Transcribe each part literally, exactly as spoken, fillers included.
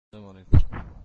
السلام عليكم.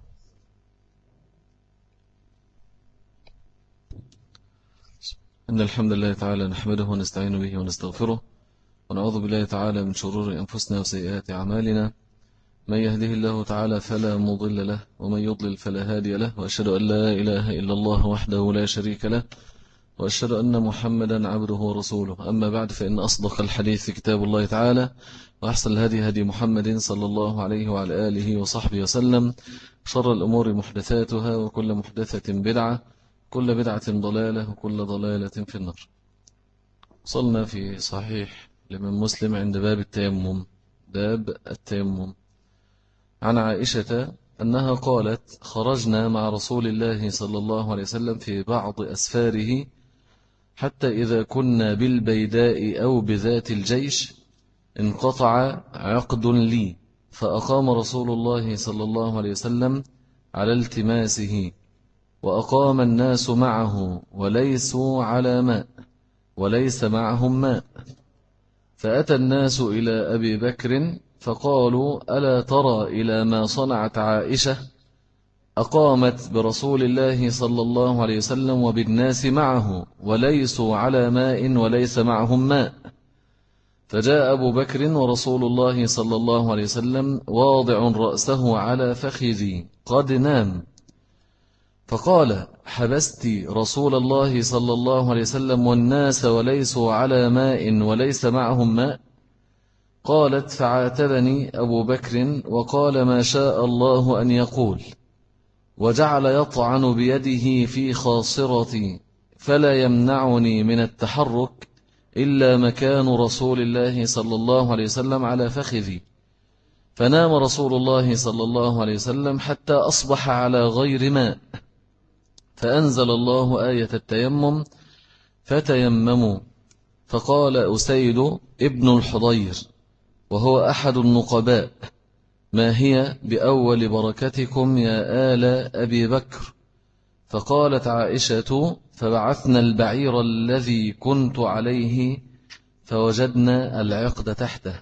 إن الحمد لله تعالى نحمده ونستعين به ونستغفره ونعوذ بالله تعالى من شرور أنفسنا وسيئات أعمالنا. من يهده الله تعالى فلا مضل له ومن يضلل فلا هادي له، وأشهد أن لا إله إلا الله وحده لا شريك له، وأشهد أن محمدا عبده ورسوله. أما بعد، فإن أصدق الحديث كتاب الله تعالى، وأحسن الهدي هدي محمد صلى الله عليه وعلى آله وصحبه وسلم. شر الأمور محدثاتها، وكل محدثة بدعة، كل بدعة ضلالة، وكل ضلالة في النار. وصلنا في صحيح لمن مسلم عند باب التيمم، باب التيمم، عن عائشة أنها قالت: خرجنا مع رسول الله صلى الله عليه وسلم في بعض أسفاره، حتى إذا كنا بالبيداء أو بذات الجيش انقطع عقد لي، فأقام رسول الله صلى الله عليه وسلم على التماسه، وأقام الناس معه وليسوا على ماء وليس معهم ماء. فأتى الناس إلى أبي بكر فقالوا: ألا ترى إلى ما صنعت عائشة؟ أقامت برسول الله صلى الله عليه وسلم وبالناس معه وليسوا على ماء وليس معهم ماء. فجاء أبو بكر ورسول الله صلى الله عليه وسلم واضع رأسه على فخذي قد نام، فقال: حبست رسول الله صلى الله عليه وسلم والناس وليسوا على ماء وليس معهم ماء؟ قالت: فعاتبني أبو بكر وقال ما شاء الله أن يقول، وجعل يطعن بيده في خاصرتي، فلا يمنعني من التحرك إلا مكان رسول الله صلى الله عليه وسلم على فخذي. فنام رسول الله صلى الله عليه وسلم حتى أصبح على غير ماء، فأنزل الله آية التيمم: فتيمموا. فقال أسيد ابن الحضير وهو أحد النقباء: ما هي بأول بركتكم يا آل أبي بكر؟ فقالت عائشة: فبعثنا البعير الذي كنت عليه فوجدنا العقد تحته.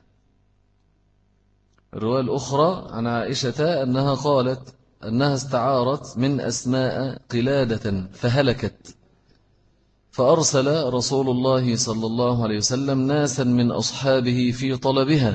الرواية الأخرى عن عائشة أنها قالت أنها استعارت من أسماء قلادة فهلكت، فأرسل رسول الله صلى الله عليه وسلم ناسا من أصحابه في طلبها،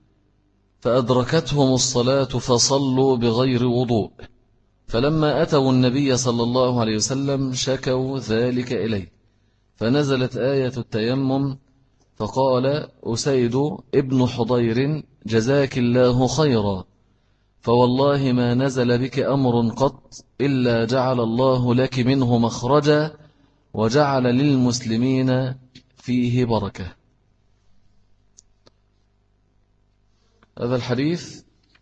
فأدركتهم الصلاة فصلوا بغير وضوء. فلما أتوا النبي صلى الله عليه وسلم شكوا ذلك إليه، فنزلت آية التيمم. فقال أسيد ابن حضير: جزاك الله خيرا، فوالله ما نزل بك أمر قط إلا جعل الله لك منه مخرجا وجعل للمسلمين فيه بركة. هذا الحديث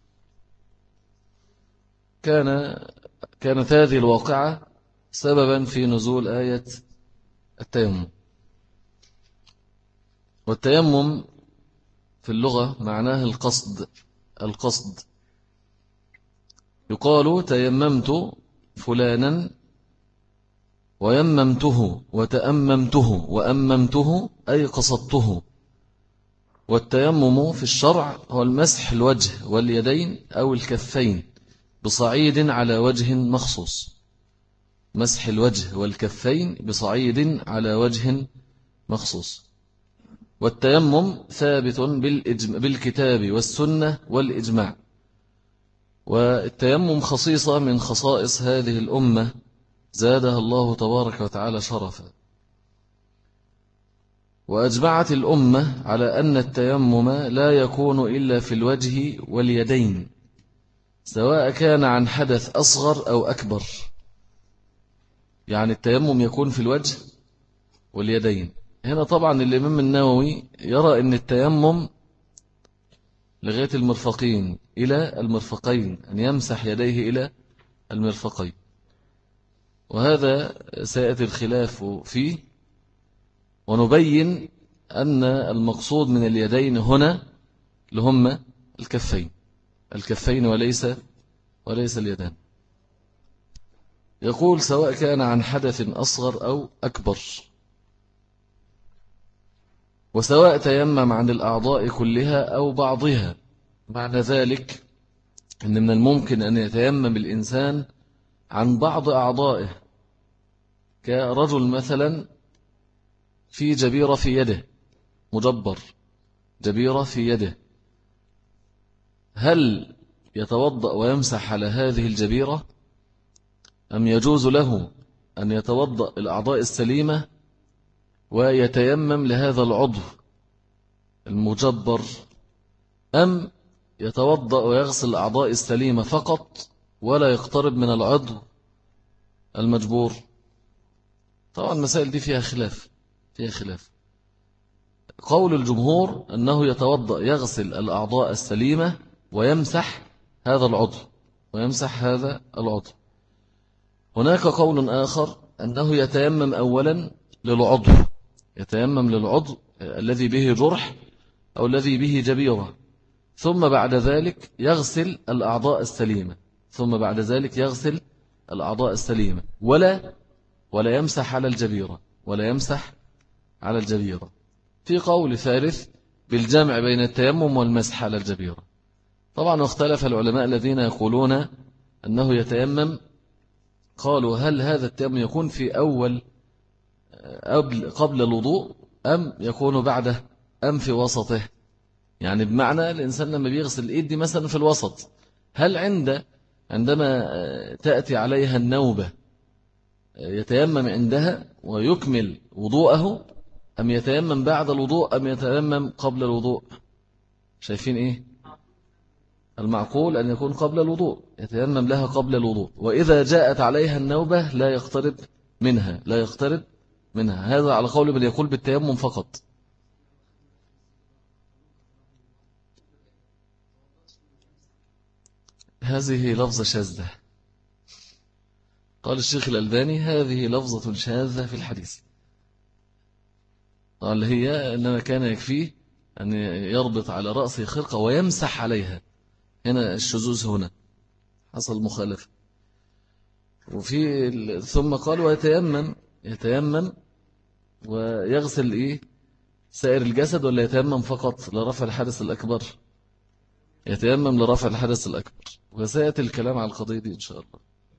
كان كانت هذه الواقعة سببا في نزول آية التيمم. والتيمم في اللغة معناه القصد. القصد يقال تيممت فلانا ويممته وتأممته وأممته، أي قصدته. والتيمم في الشرع هو المسح الوجه واليدين أو الكفين بصعيد على وجه مخصوص. مسح الوجه والكفين بصعيد على وجه مخصوص. والتيمم ثابت بالكتاب والسنة والإجماع. والتيمم خصيصة من خصائص هذه الأمة زادها الله تبارك وتعالى شرفا. وأجمعت الأمة على أن التيمم لا يكون إلا في الوجه واليدين، سواء كان عن حدث أصغر أو أكبر. يعني التيمم يكون في الوجه واليدين. هنا طبعا الإمام النووي يرى أن التيمم لغاية المرفقين إلى المرفقين، أن يمسح يديه إلى المرفقين، وهذا سيأتي الخلاف فيه. ونبين أن المقصود من اليدين هنا لهم الكفين الكفين وليس وليس اليدان. يقول سواء كان عن حدث أصغر أو أكبر، وسواء تيمم عن الأعضاء كلها أو بعضها. معنى ذلك إن من الممكن أن يتيمم الإنسان عن بعض أعضائه، كرجل مثلا في جبيرة في يده، مجبر جبيرة في يده، هل يتوضأ ويمسح على هذه الجبيرة أم يجوز له أن يتوضأ الأعضاء السليمة ويتيمم لهذا العضو المجبر، أم يتوضأ ويغسل الأعضاء السليمة فقط ولا يقترب من العضو المجبور؟ طبعا المسائل دي فيها خلاف فيها خلاف قول الجمهور أنه يتوضأ يغسل الأعضاء السليمة ويمسح هذا العضو ويمسح هذا العضو. هناك قول آخر أنه يتيمم أولا للعضو، يتيمم للعضو الذي به جرح أو الذي به جبيرة، ثم بعد ذلك يغسل الأعضاء السليمة ثم بعد ذلك يغسل الأعضاء السليمة ولا ولا يمسح على الجبيرة ولا يمسح على الجبيرة. في قول ثالث بالجمع بين التيمم والمسح على الجبيرة. طبعا واختلف العلماء الذين يقولون أنه يتيمم، قالوا هل هذا التيمم يكون في أول قبل الوضوء أم يكون بعده أم في وسطه؟ يعني بمعنى الإنسان لما بيغسل الإيد دي مثلا في الوسط، هل عند عندما تأتي عليها النوبة يتيمم عندها ويكمل وضوءه، أم يتيمم بعد الوضوء أم يتيمم قبل الوضوء؟ شايفين إيه؟ المعقول أن يكون قبل الوضوء، يتيمم لها قبل الوضوء، وإذا جاءت عليها النوبة لا يقترب منها لا يقترب منها هذا على قول من يقول بالتيمم فقط. هذه لفظة شاذة، قال الشيخ الألباني هذه لفظة شاذة في الحديث، قال هي أنما كان يكفيه أن يربط على رأسه خرقة ويمسح عليها، هنا الشذوذ هنا حصل مخالفة. وفي ثم قال ويتيمم يتيمم ويغسل إيه سائر الجسد، ولا يتيمم فقط لرفع الحدث الأكبر؟ يتيمم لرفع الحدث الأكبر، وسيأتي الكلام على القضية دي إن شاء الله.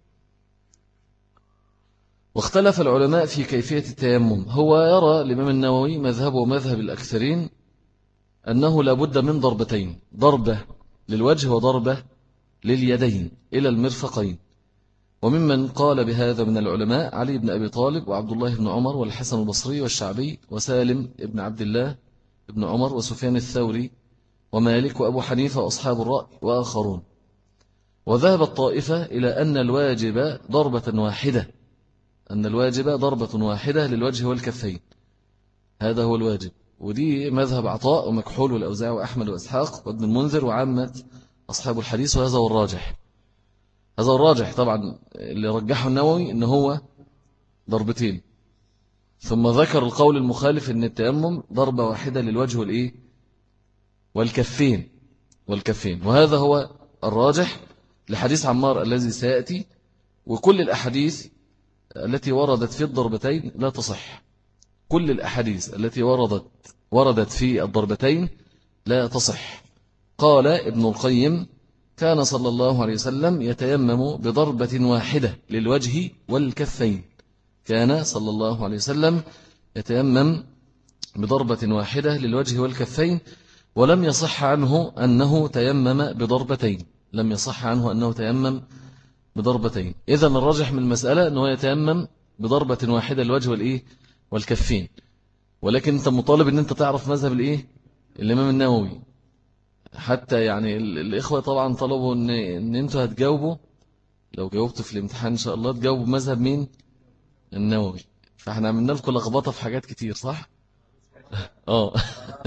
واختلف العلماء في كيفية التيمم. هو يرى الإمام النووي مذهبه ومذهب الأكثرين أنه لابد من ضربتين، ضربة للوجه وضربة لليدين إلى المرفقين. وممن قال بهذا من العلماء علي بن أبي طالب وعبد الله بن عمر والحسن البصري والشعبي وسالم بن عبد الله بن عمر وسفيان الثوري ومالك وأبو حنيفة وأصحاب الرأي وآخرون. وذهب الطائفة إلى أن الواجب ضربة واحدة أن الواجب ضربة واحدة للوجه والكفين، هذا هو الواجب. ودي مذهب عطاء ومكحول والأوزاع وأحمد وإسحاق وابن المنذر وعامة أصحاب الحديث، وهذا هو الراجح هذا هو الراجح طبعا اللي رجحه النووي إن هو ضربتين، ثم ذكر القول المخالف إن التيمم ضربة واحدة للوجه والإيه والكفين والكفين وهذا هو الراجح لحديث عمار الذي سيأتي. وكل الأحاديث التي وردت في الضربتين لا تصح، كل الأحاديث التي وردت وردت في الضربتين لا تصح. قال ابن القيم كان صلى الله عليه وسلم يتيمم بضربة واحدة للوجه والكفين كان صلى الله عليه وسلم يتيمم بضربة واحدة للوجه والكفين ولم يصح عنه أنه تيمم بضربتين لم يصح عنه أنه تيمم بضربتين. إذن الراجح من المسألة أنه يتيمم بضربة واحدة للوجه والإيه والكفين. ولكن أنت مطالب أن أنت تعرف مذهب الإيه الإمام النووي، حتى يعني الإخوة طبعا طلبوا أن, إن أنتوا هتجاوبوا، لو جاوبتوا في الامتحان إن شاء الله تجاوبوا مذهب مين النووي. فإحنا عملنا لكم لخبطة في حاجات كتير صح؟ آه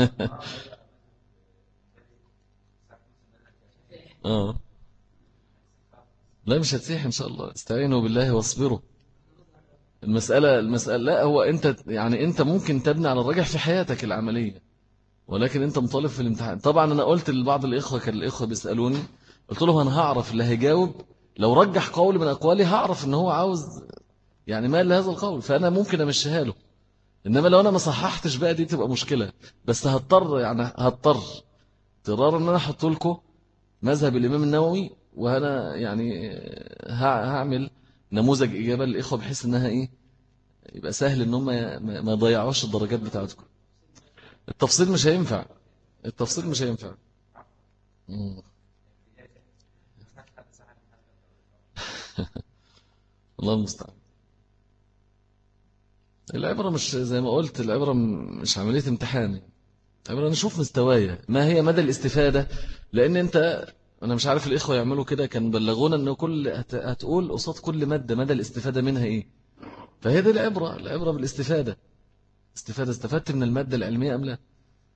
آه لا مش هتسيح إن شاء الله، استعينوا بالله واصبروا. المسألة المسألة لا هو أنت يعني أنت ممكن تبني على الرجح في حياتك العملية، ولكن أنت مطالب في الامتحان. طبعا أنا قلت لبعض الإخوة كان الإخوة بيسألوني، قلت له أنا هعرف اللي هيجاوب لو رجح قول من أقوالي هعرف إن هو عاوز يعني مال لهذا القول، فأنا ممكن أمشيها له. إنما لو أنا ما صححتش بقى دي تبقى مشكلة، بس هضطر يعني هضطر اضطرار إن أنا أحط لكم مذهب الإمام النووي وأنا يعني هعمل نموذج إجابة للإخوة بحيث أنها إيه يبقى سهل أنهم ما يضيعوش الدرجات بتاعتكم. التفصيل مش هينفع، التفصيل مش هينفع. الله المستعان. العبرة مش زي ما قلت، العبرة مش عملية امتحان، العبرة نشوف مستوايا ما هي مدى الاستفادة. لأن أنت، أنا مش عارف الإخوة يعملوا كده، كان بلغونا أنه كل هتقول قصاد كل مادة مدى الاستفادة منها إيه. فهي دي العبرة، العبرة بالاستفادة. استفادة، استفدت من المادة العلمية أم لا.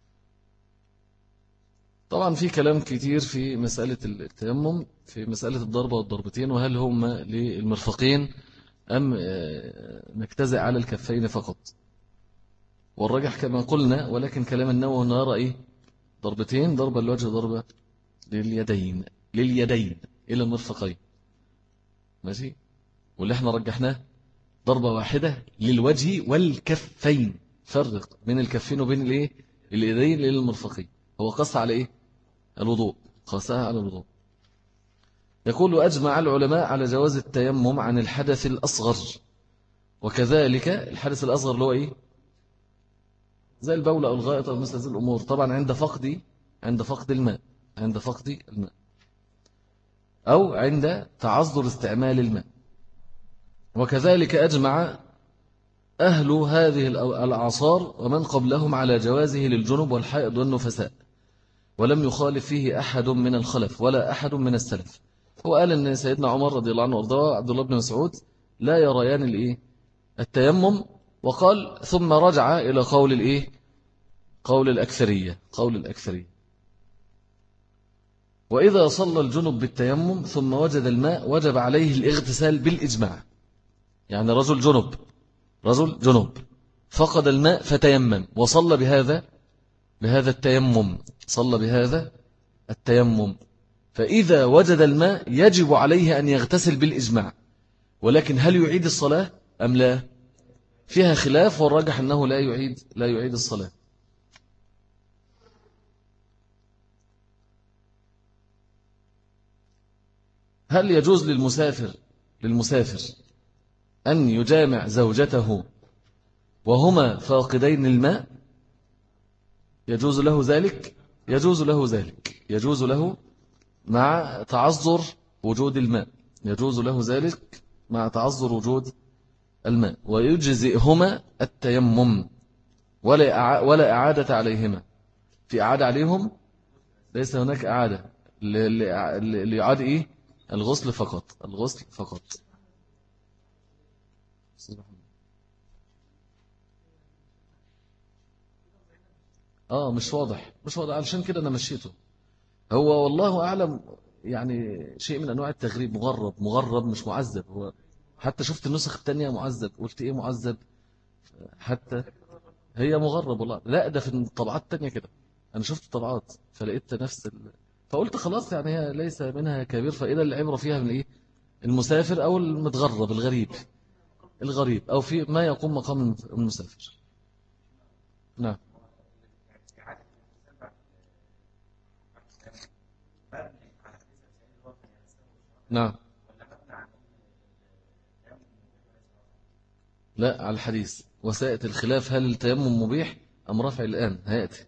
طبعا في كلام كتير في مسألة التيمم، في مسألة الضربة والضربتين، وهل هم للمرفقين أم نجتزئ على الكفين فقط. والرجح كما قلنا، ولكن كلام النووي نرى إيه ضربتين، ضربة للوجه ضربة لليدين، لليدين إلى المرفقين، ماشي. واللي احنا رجحناه ضربة واحدة للوجه والكفين، فرق بين الكفين وبين الايه اليدين للمرفقين. هو قص على ايه الوضوء، قصها على الوضوء. يقول أجمع العلماء على جواز التيمم عن الحدث الأصغر، وكذلك الحدث الأصغر اللي هو ايه زي البول أو الغائط أو مثل هذه الأمور، طبعا عند فقد عند فقد الماء، عند فقد الماء أو عند تعذر استعمال الماء. وكذلك أجمع أهل هذه الأعصار ومن قبلهم على جوازه للجنب والحائض والنفساء، ولم يخالف فيه أحد من الخلف ولا أحد من السلف. هو قال أن سيدنا عمر رضي الله عنه وارضاه عبد الله بن مسعود لا يريان الإيه التيمم، وقال ثم رجع إلى قول الإيه قول الأكثرية، قول الأكثرية. وإذا صلى الجنب بالتيمم ثم وجد الماء وجب عليه الاغتسال بالإجماع. يعني رجل جنب رجل جنب فقد الماء فتيمم وصلى بهذا بهذا التيمم، صلى بهذا التيمم، فإذا وجد الماء يجب عليه أن يغتسل بالإجماع. ولكن هل يعيد الصلاة أم لا؟ فيها خلاف، والراجح أنه لا يعيد لا يعيد الصلاة. هل يجوز للمسافر للمسافر أن يجامع زوجته وهما فاقدين الماء؟ يجوز له ذلك، يجوز له ذلك يجوز له مع تعذر وجود الماء، يجوز له ذلك مع تعذر وجود الماء، ويجزئهما التيمم ولا ولا إعادة عليهما. في إعادة عليهم ليس هناك إعادة، لإعادة إيه الغسل فقط، الغسل فقط. آه مش واضح مش واضح علشان كده أنا مشيته. هو والله أعلم يعني شيء من أنواع التغريب، مغرب مغرب مش معذب. هو حتى شفت النسخ التانية معذب، قلت إيه معذب، حتى هي مغرب والله. لا ده في الطبعات التانية كده، أنا شفت الطبعات فلقيت نفس ال... فقلت خلاص يعني هي ليس منها كبير، فإذا العبرة فيها من إيه المسافر أو المتغرب الغريب الغريب أو في ما يقوم مقام المسافر. نعم نعم لا على الحديث، وسائة الخلاف هل التيمم مبيح أم رفع الآن هيأتي.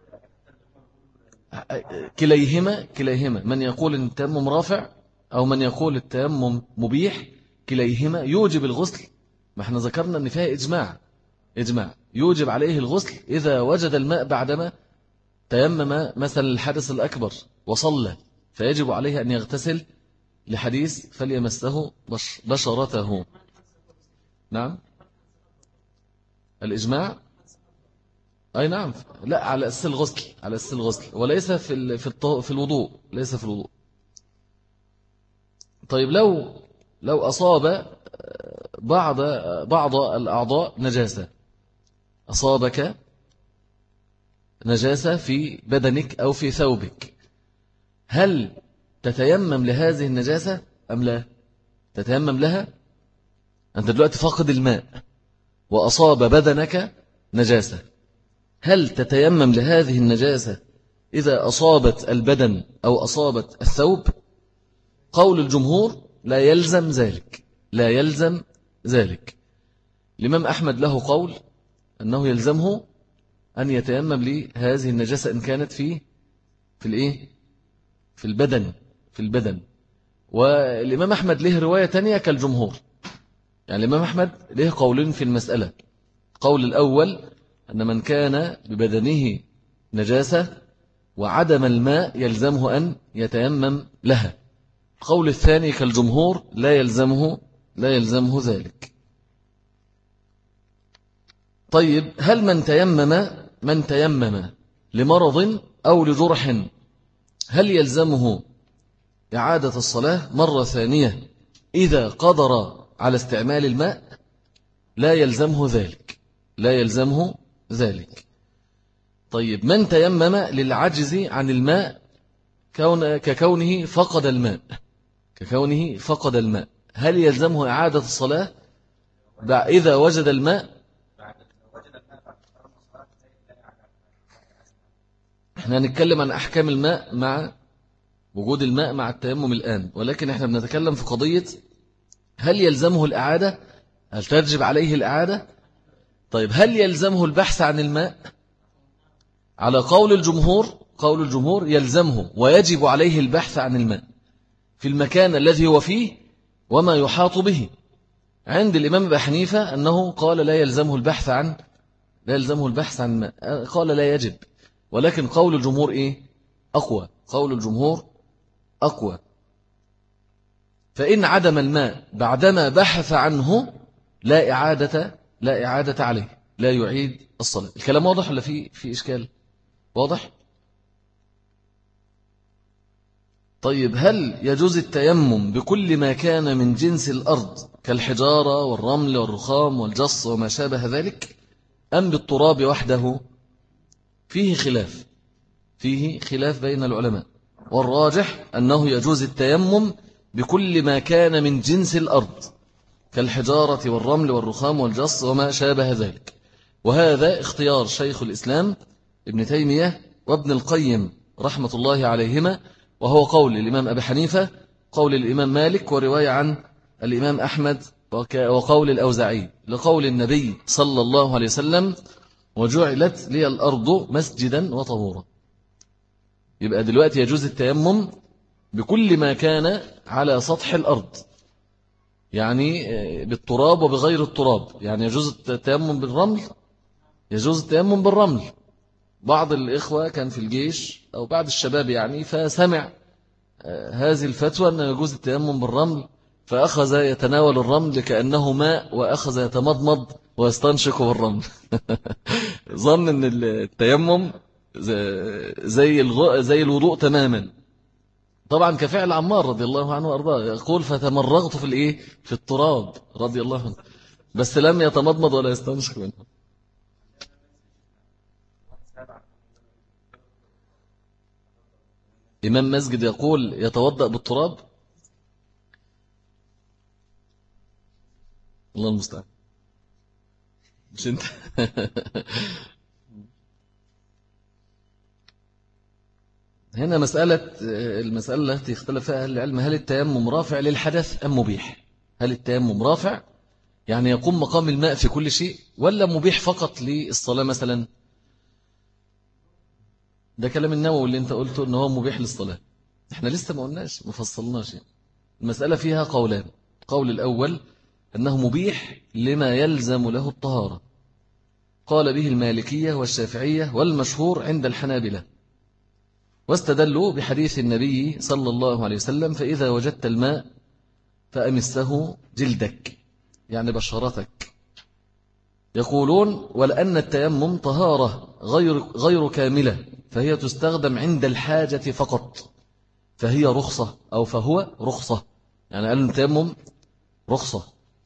كليهما كليهما من يقول أن التيمم رافع أو من يقول التيمم مبيح، كليهما يوجب الغسل. ما احنا ذكرنا أن فيها إجماع إجماع يوجب عليه الغسل إذا وجد الماء بعدما تيمم مثل الحدث الأكبر وصلى، فيجب عليه أن يغتسل لحديث فليمسه بشرته. نعم الإجماع أي نعم، لا على أساس الغسل، على أساس الغسل وليس في في في الوضوء، ليس في الوضوء. طيب لو لو أصاب بعض بعض الأعضاء نجاسة، أصابك نجاسة في بدنك أو في ثوبك، هل تتيمم لهذه النجاسة أم لا؟ تتيمم لها. أنت دلوقتي فاقد الماء وأصاب بدنك نجاسة، هل تتيمم لهذه النجاسة إذا أصابت البدن أو أصابت الثوب؟ قول الجمهور لا يلزم ذلك، لا يلزم ذلك. الإمام أحمد له قول أنه يلزمه أن يتيمم لهذه النجاسة إن كانت في في الإيه في البدن في البدن والإمام أحمد له رواية تانية كالجمهور. يعني الإمام أحمد له قولين في المسألة. قول الأول أن من كان ببدنه نجاسة وعدم الماء يلزمه أن يتيمم لها. القول الثاني كالجمهور لا يلزمه لا يلزمه ذلك. طيب هل من تيمم من تيمم لمرض أو لجرح هل يلزمه إعادة الصلاة مرة ثانية إذا قدر على استعمال الماء؟ لا يلزمه ذلك، لا يلزمه ذلك. طيب من تيمم للعجز عن الماء كون ككونه فقد الماء ككونه فقد الماء هل يلزمه إعادة الصلاة إذا وجد الماء؟ احنا هنتكلم عن أحكام الماء مع وجود الماء مع التيمم الآن، ولكن احنا بنتكلم في قضية هل يلزمه الإعادة؟ هل تجب عليه الإعادة؟ طيب هل يلزمه البحث عن الماء؟ على قول الجمهور قول الجمهور يلزمه ويجب عليه البحث عن الماء في المكان الذي هو فيه وما يحاط به. عند الإمام أبي حنيفة أنه قال لا يلزمه البحث عن لا يلزمه البحث عن الماء، قال لا يجب. ولكن قول الجمهور إيه؟ أقوى. قول الجمهور أقوى. فإن عدم الماء بعدما بحث عنه لا إعادة لا إعادة عليه، لا يعيد الصلاة. الكلام واضح ولا في في إشكال؟ واضح؟ طيب هل يجوز التيمم بكل ما كان من جنس الأرض كالحجارة والرمل والرخام والجص وما شابه ذلك أم بالتراب وحده؟ فيه خلاف فيه خلاف بين العلماء، والراجح أنه يجوز التيمم بكل ما كان من جنس الأرض كالحجارة والرمل والرخام والجص وما شابه ذلك. وهذا اختيار شيخ الإسلام ابن تيمية وابن القيم رحمة الله عليهما، وهو قول الإمام أبي حنيفة، قول الإمام مالك، ورواية عن الإمام أحمد، وقول الأوزاعي لقول النبي صلى الله عليه وسلم وجعلت لي الأرض مسجدا وطهورا. يبقى دلوقتي يجوز التيمم بكل ما كان على سطح الأرض، يعني بالتراب وبغير التراب. يعني يجوز التيمم بالرمل، يجوز التيمم بالرمل. بعض الإخوة كان في الجيش أو بعض الشباب يعني فسمع هذه الفتوى أن يجوز التيمم بالرمل، فأخذ يتناول الرمل كأنه ماء وأخذ يتمضمض ويستنشق بالرمل. ظن أن التيمم زي زي الوضوء تماما. طبعا كفعل عمار رضي الله عنه وأرضاه، يقول فتمرغت في الإيه في التراب رضي الله عنه، بس لم يتمضمض ولا يستنشق منه. إمام مسجد يقول يتوضأ بالتراب؟ الله المستعان. مش انت. هنا مسألة المسألة التي اختلف فيها أهل العلم، هل التيمم رافع للحدث أم مبيح؟ هل التيمم رافع يعني يقوم مقام الماء في كل شيء، ولا مبيح فقط للصلاة مثلا؟ ده كلام النووي اللي انت قلته ان هو مبيح للصلاة. احنا لسه ما قلناش ما فصلناش يعني. المسألة فيها قولان. القول الأول أنه مبيح لما يلزم له الطهارة، قال به المالكية والشافعية والمشهور عند الحنابلة، واستدلوا بحديث النبي صلى الله عليه وسلم فإذا وجدت الماء فأمسه جلدك، يعني بشرتك. يقولون ولأن التيمم طهارة غير, غير كاملة، فهي تستخدم عند الحاجة فقط، فهي رخصة أو فهو رخصة. يعني قالوا التيمم رخصة.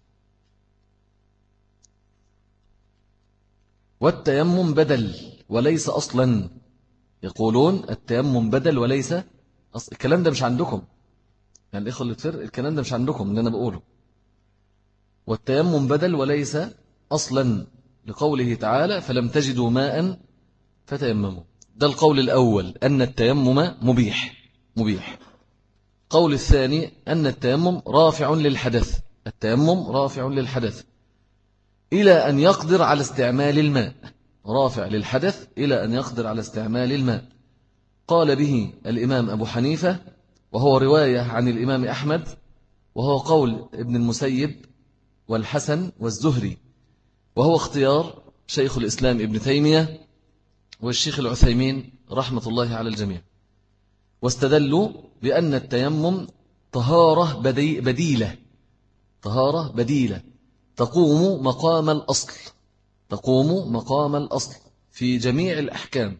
والتيمم بدل وليس أصلا. يقولون التيمم بدل وليس أصل. الكلام ده مش عندكم يعني الإخوة اللي تفر، الكلام ده مش عندكم اللي أنا بقوله. والتيمم بدل وليس أصلا، لقوله تعالى فلم تجدوا ماء فتيمموا. ده القول الأول أن التيمم مبيح مبيح. القول الثاني أن التيمم رافع للحدث، التيمم رافع للحدث إلى أن يقدر على استعمال الماء، رافع للحدث إلى أن يقدر على استعمال الماء. قال به الإمام أبو حنيفة، وهو رواية عن الإمام أحمد، وهو قول ابن المسيب والحسن والزهري، وهو اختيار شيخ الإسلام ابن تيمية والشيخ العثيمين رحمة الله على الجميع. واستدلوا بأن التيمم طهارة بديلة، طهارة بديلة تقوم مقام الأصل، تقوم مقام الأصل في جميع الأحكام.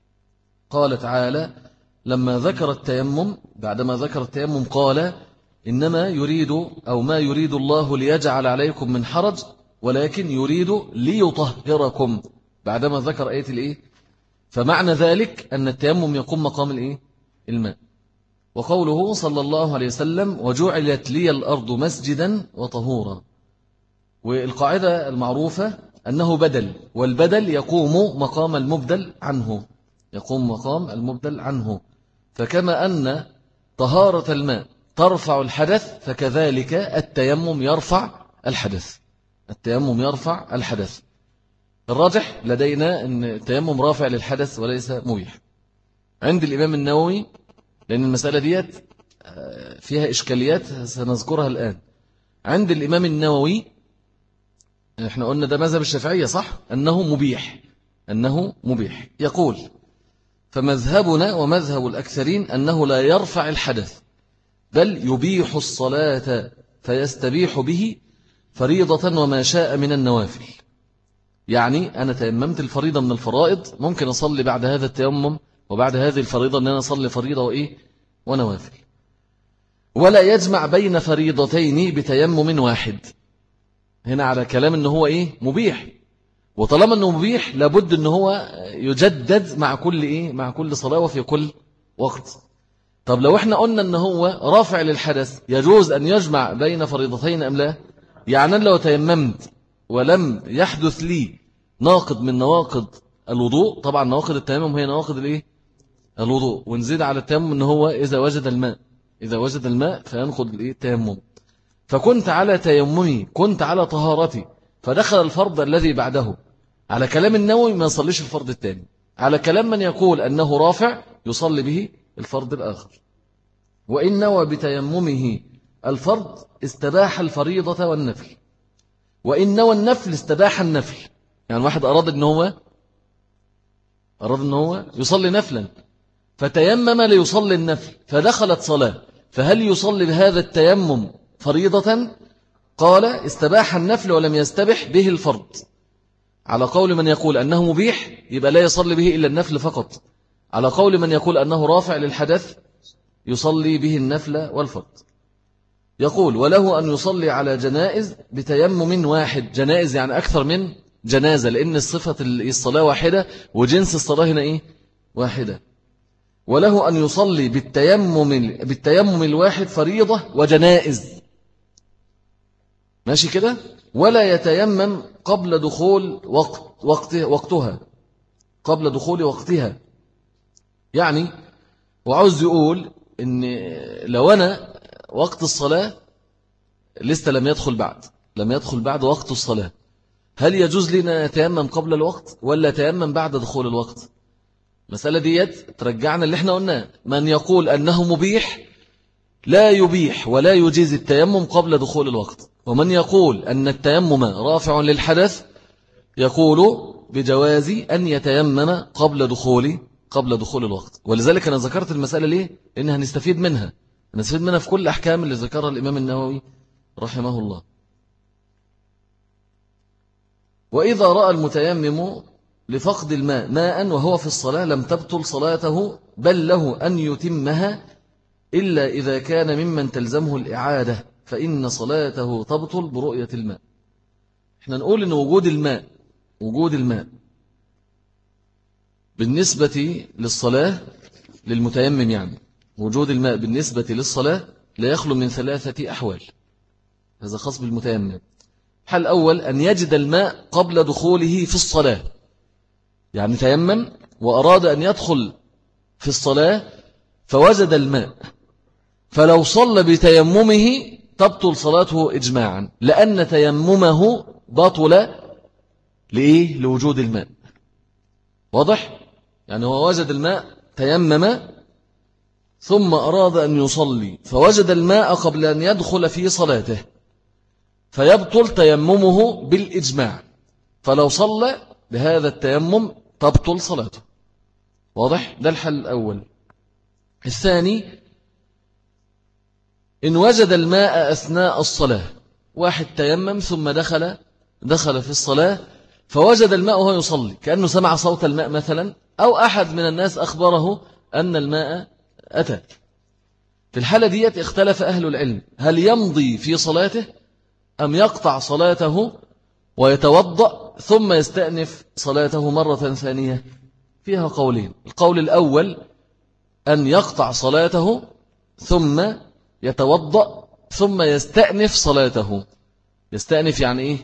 قال تعالى لما ذكر التيمم، بعدما ذكر التيمم قال إنما يريد أو ما يريد الله ليجعل عليكم من حرج ولكن يريد ليطهركم، بعدما ذكر آية الإيه؟ فمعنى ذلك أن التيمم يقوم مقام الإيه؟ الماء. وقوله صلى الله عليه وسلم وجعلت لي الأرض مسجدا وطهورا، والقاعدة المعروفة أنه بدل، والبدل يقوم مقام المبدل عنه، يقوم مقام المبدل عنه. فكما أن طهارة الماء ترفع الحدث فكذلك التيمم يرفع الحدث، التيمم يرفع الحدث. الراجح لدينا أن التيمم رافع للحدث وليس مبيح. عند الإمام النووي، لأن المسألة ديت فيها إشكاليات سنذكرها الآن، عند الإمام النووي احنا قلنا ده مذهب الشافعية صح؟ أنه مبيح، أنه مبيح. يقول فمذهبنا ومذهب الأكثرين أنه لا يرفع الحدث بل يبيح الصلاة فيستبيح به فريضة وما شاء من النوافل. يعني أنا تيممت الفريضة من الفرائض، ممكن أصلي بعد هذا التيمم وبعد هذه الفريضة أن أنا أصلي فريضة وإيه ونوافل، ولا يجمع بين فريضتين بتيمم واحد. هنا على كلام أنه هو إيه مبيح، وطالما أنه مبيح لابد أنه هو يجدد مع كل إيه مع كل صلاة وفي كل وقت. طب لو احنا قلنا أنه هو رافع للحدث يجوز أن يجمع بين فريضتين أم لا؟ يعني لو تيممت ولم يحدث لي ناقض من نواقض الوضوء، طبعا نواقض التيمم هي نواقض الإيه الوضوء، ونزيد على التيمم أنه هو إذا وجد الماء، إذا وجد الماء فينقض الإيه التيمم. فكنت على تيممي، كنت على طهارتي، فدخل الفرض الذي بعده. على كلام النووي ما يصليش الفرض الثاني، على كلام من يقول أنه رافع يصلي به الفرض الآخر. وإن نوى بتيممه الفرض استباح الفريضة والنفل، وإن نوى النفل استباح النفل. يعني واحد أراد أنه هو أراد أنه هو يصلي نفلا فتيمم ليصلي النفل فدخلت صلاة، فهل يصلي بهذا التيمم فريضة؟ قال استباح النفل ولم يستبح به الفرض. على قول من يقول أنه مبيح يبقى لا يصلي به إلا النفل فقط، على قول من يقول أنه رافع للحدث يصلي به النفل والفرض. يقول وله أن يصلي على جنائز بتيمم واحد، جنائز يعني أكثر من جنازة، لأن الصفة الصلاة واحدة وجنس الصلاة هنا إيه واحدة. وله أن يصلي بالتيمم بالتيمم الواحد فريضة وجنائز، ماشي كده، ولا يتيمم قبل دخول وقت وقت وقتها، قبل دخول وقتها. يعني وعاوز يقول إن لو أنا وقت الصلاة لسه لم يدخل بعد لم يدخل بعد وقت الصلاة، هل يجوز لنا نتيمم قبل الوقت ولا تيمم بعد دخول الوقت؟ مسألة ديت ترجعنا اللي احنا قلناه، من يقول أنه مبيح لا يبيح ولا يجيز التيمم قبل دخول الوقت، ومن يقول أن التيمم رافع للحدث يقول بجواز أن يتيمم قبل دخول قبل دخول الوقت. ولذلك أنا ذكرت المسألة ليه؟ لأنها نستفيد منها نستفيد منها في كل أحكام اللي ذكرها الإمام النووي رحمه الله. وإذا رأى المتيمم لفقد الماء ماء وهو في الصلاة لم تبطل صلاته، بل له أن يتمها إلا إذا كان ممن تلزمه الإعادة، فإن صلاته تبطل برؤية الماء. احنا نقول إن وجود الماء وجود الماء بالنسبة للصلاة للمتيمم، يعني وجود الماء بالنسبة للصلاة لا يخلو من ثلاثة أحوال، هذا خاص بالمتيمم. الحال الأول أن يجد الماء قبل دخوله في الصلاة، يعني تيمم وأراد أن يدخل في الصلاة فوجد الماء، فلو صلى بتيممه تبطل صلاته إجماعا، لأن تيممه بطل لإيه؟ لوجود الماء. واضح؟ يعني هو وجد الماء تيمم ثم أراد أن يصلي فوجد الماء قبل أن يدخل في صلاته فيبطل تيممه بالإجماع، فلو صلى بهذا التيمم تبطل صلاته. واضح؟ ده الحل الأول. الثاني، إن وجد الماء أثناء الصلاة، واحد تيمم ثم دخل دخل في الصلاة فوجد الماء وهو يصلي، كأنه سمع صوت الماء مثلا، أو أحد من الناس أخبره أن الماء أتى. في الحالة ديت اختلف أهل العلم، هل يمضي في صلاته أم يقطع صلاته ويتوضأ ثم يستأنف صلاته مرة ثانية؟ فيها قولين. القول الأول أن يقطع صلاته ثم يتوضأ ثم يستأنف صلاته. يستأنف يعني إيه؟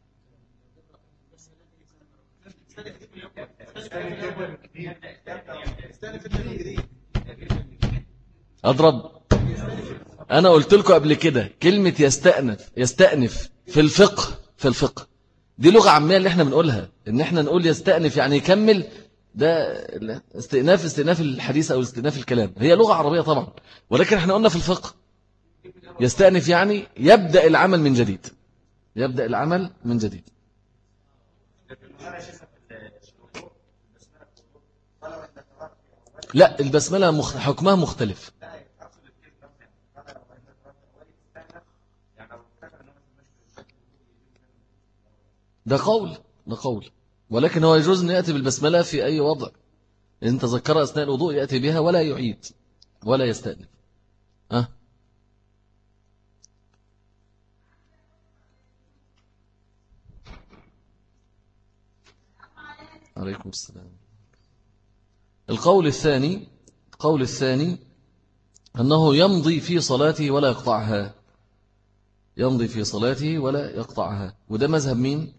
أضرب. أنا قلت لكم قبل كده كلمة يستأنف يستأنف في الفقه في الفقه دي لغة عامية اللي احنا بنقولها، إن احنا نقول يستأنف يعني يكمل. ده استئناف استئناف الحديث أو استئناف الكلام، هي لغة عربية طبعا، ولكن احنا قلنا في الفقه يستأنف يعني يبدأ العمل من جديد، يبدأ العمل من جديد. لا، البسملة مخ... حكمها مختلف. ده قول ده قول ولكن هو يجوز أن يأتي بالبسملة في أي وضع، إن تذكر أثناء الوضوء يأتي بها ولا يعيد ولا يستأنف. أه؟ عليكم السلام. القول الثاني القول الثاني أنه يمضي في صلاته ولا يقطعها، يمضي في صلاته ولا يقطعها. وده مذهب مين؟